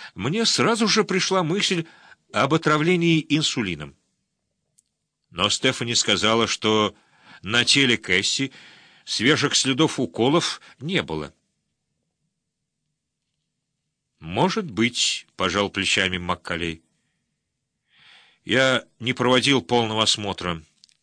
Мне сразу же пришла мысль об отравлении инсулином. Но Стефани сказала, что на теле Кэсси свежих следов уколов не было. «Может быть», — пожал плечами Маккалей. «Я не проводил полного осмотра.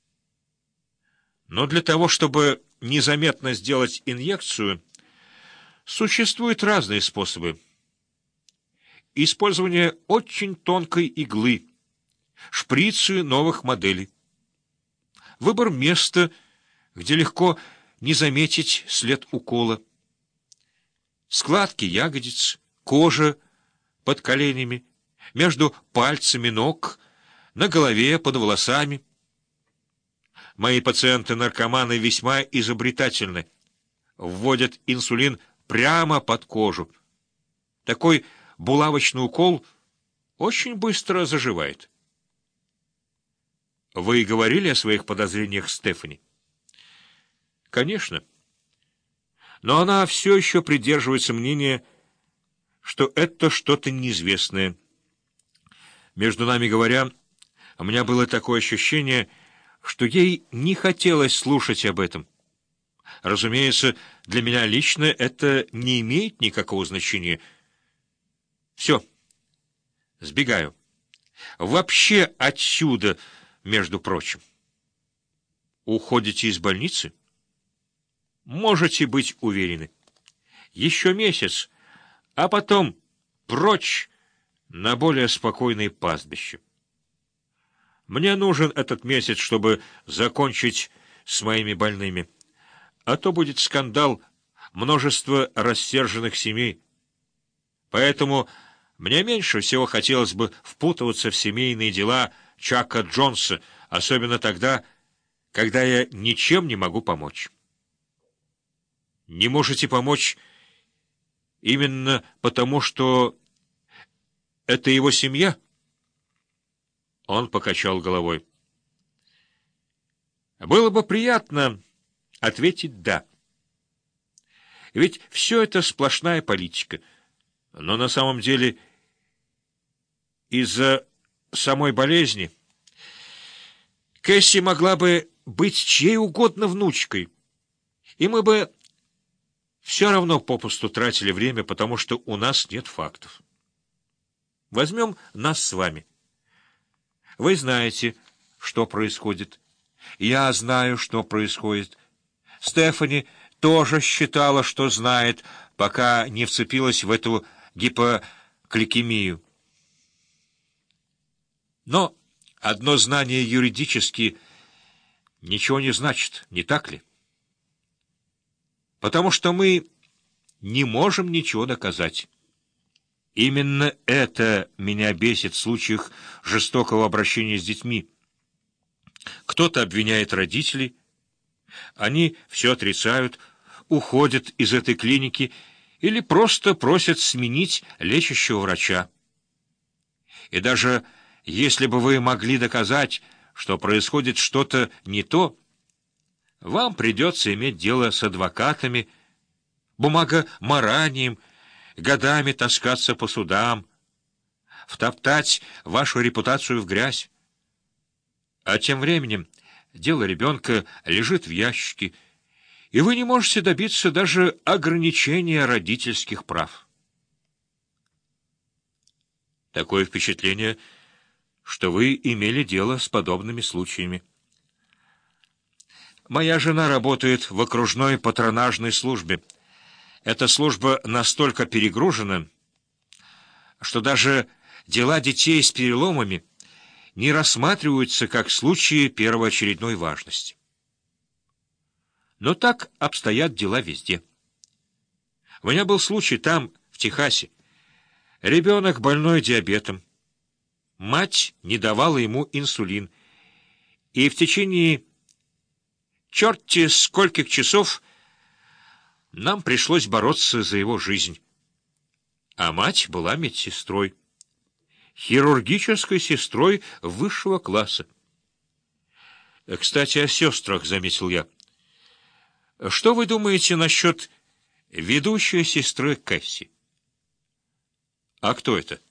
Но для того, чтобы незаметно сделать инъекцию, существуют разные способы. Использование очень тонкой иглы, шприцы новых моделей, выбор места, где легко не заметить след укола, складки ягодиц, кожа под коленями, между пальцами ног, на голове, под волосами. Мои пациенты-наркоманы весьма изобретательны. Вводят инсулин прямо под кожу. Такой булавочный укол очень быстро заживает. Вы говорили о своих подозрениях Стефани? Конечно. Но она все еще придерживается мнения, что это что-то неизвестное. Между нами говоря, у меня было такое ощущение, что ей не хотелось слушать об этом. Разумеется, для меня лично это не имеет никакого значения. Все, сбегаю. Вообще отсюда, между прочим. Уходите из больницы? Можете быть уверены. Еще месяц, а потом прочь на более спокойное пастбище. Мне нужен этот месяц, чтобы закончить с моими больными. А то будет скандал, множество рассерженных семей. Поэтому мне меньше всего хотелось бы впутываться в семейные дела Чака Джонса, особенно тогда, когда я ничем не могу помочь. Не можете помочь именно потому, что это его семья? Он покачал головой. Было бы приятно ответить «да». Ведь все это сплошная политика. Но на самом деле из-за самой болезни Кэсси могла бы быть чьей угодно внучкой, и мы бы все равно попусту тратили время, потому что у нас нет фактов. Возьмем нас с вами. Вы знаете, что происходит. Я знаю, что происходит. Стефани тоже считала, что знает, пока не вцепилась в эту гипокликемию. Но одно знание юридически ничего не значит, не так ли? Потому что мы не можем ничего доказать. Именно это меня бесит в случаях жестокого обращения с детьми. Кто-то обвиняет родителей, они все отрицают, уходят из этой клиники или просто просят сменить лечащего врача. И даже если бы вы могли доказать, что происходит что-то не то, вам придется иметь дело с адвокатами, бумагоморанием, годами таскаться по судам, втоптать вашу репутацию в грязь. А тем временем дело ребенка лежит в ящике, и вы не можете добиться даже ограничения родительских прав. Такое впечатление, что вы имели дело с подобными случаями. Моя жена работает в окружной патронажной службе. Эта служба настолько перегружена, что даже дела детей с переломами не рассматриваются как случаи первоочередной важности. Но так обстоят дела везде. У меня был случай там, в Техасе. Ребенок больной диабетом. Мать не давала ему инсулин, и в течение черти скольких часов нам пришлось бороться за его жизнь. А мать была медсестрой, хирургической сестрой высшего класса. Кстати, о сестрах, — заметил я. Что вы думаете насчет ведущей сестры Кэсси? А кто это?